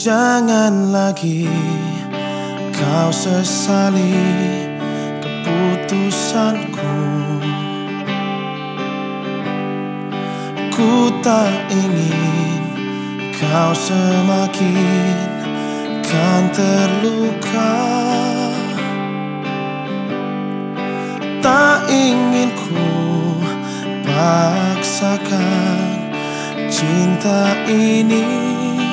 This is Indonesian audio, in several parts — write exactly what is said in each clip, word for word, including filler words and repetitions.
Jangan lagi kau sesali keputusanku. Ku tak ingin kau semakin kan terluka. Tak ingin ku paksakan cinta ini,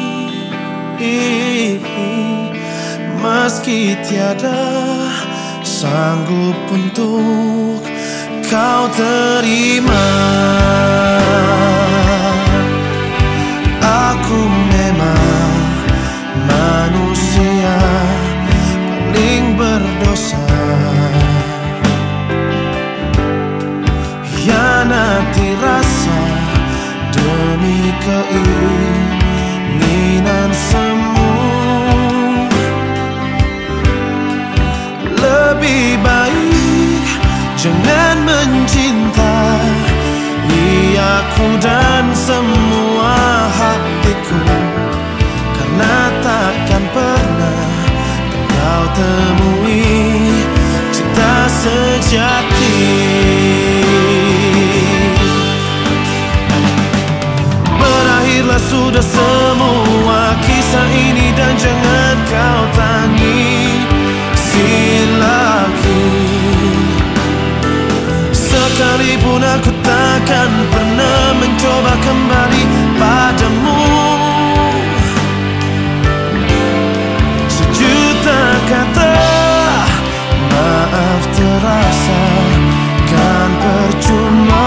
meski tiada sanggup untuk kau terima. Aku memang manusia paling berdosa, hianati rasa demi keinginan semu. Lebih baik jangan mencintai aku dan semua hatiku, karena takkan pernah kau temui cinta sejati. Berakhirlah sudah semua kisah ini dan jangan kau tangisi lagi. Sekalipun aku takkan pernah mencoba kembali padamu. Sejuta kata maaf terasa kan percuma,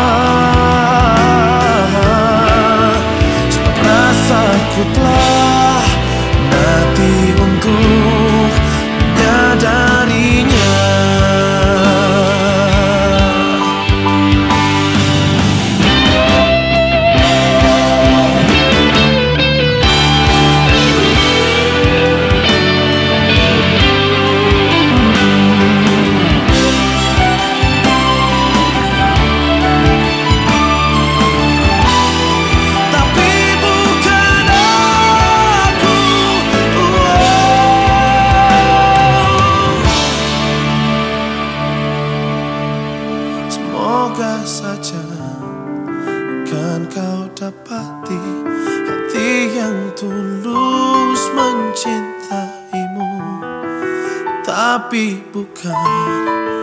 sebab rasaku telah mati untuk menyadarinya. Semoga saja kan kau dapati hati yang tulus mencintaimu, tapi bukan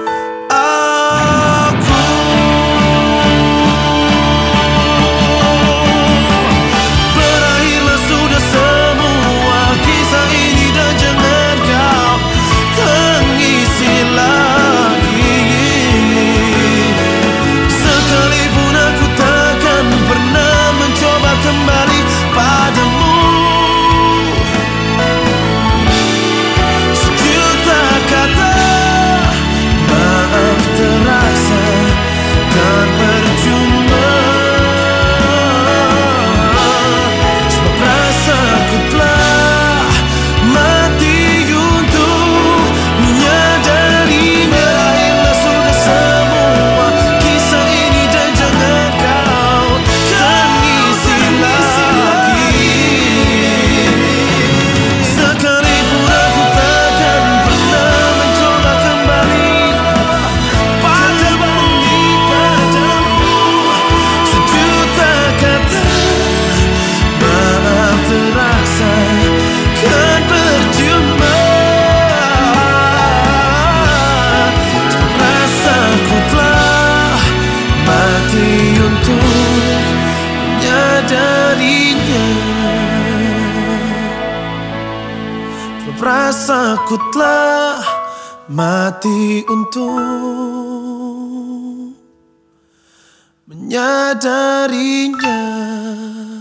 aku. Berakhirlah sudah semua kisah ini dan jangan kau tangisi lagi. Sekalipun aku takkan pernah mencoba kembali padamu. Sejuta kata maaf terasa kan percuma, sebab rasaku telah mati untuk menyadarinya. Berakhirlah sudah semua kisah ini dan jangan kau tangisi lagi. Sekalipun aku takkan pernah mencoba kembali padamu, padamu. Sejuta kata maaf terasa kan percuma, sebab rasaku telah mati untuk menyadarinya. Sebab rasaku telah mati untuk menyadarinya.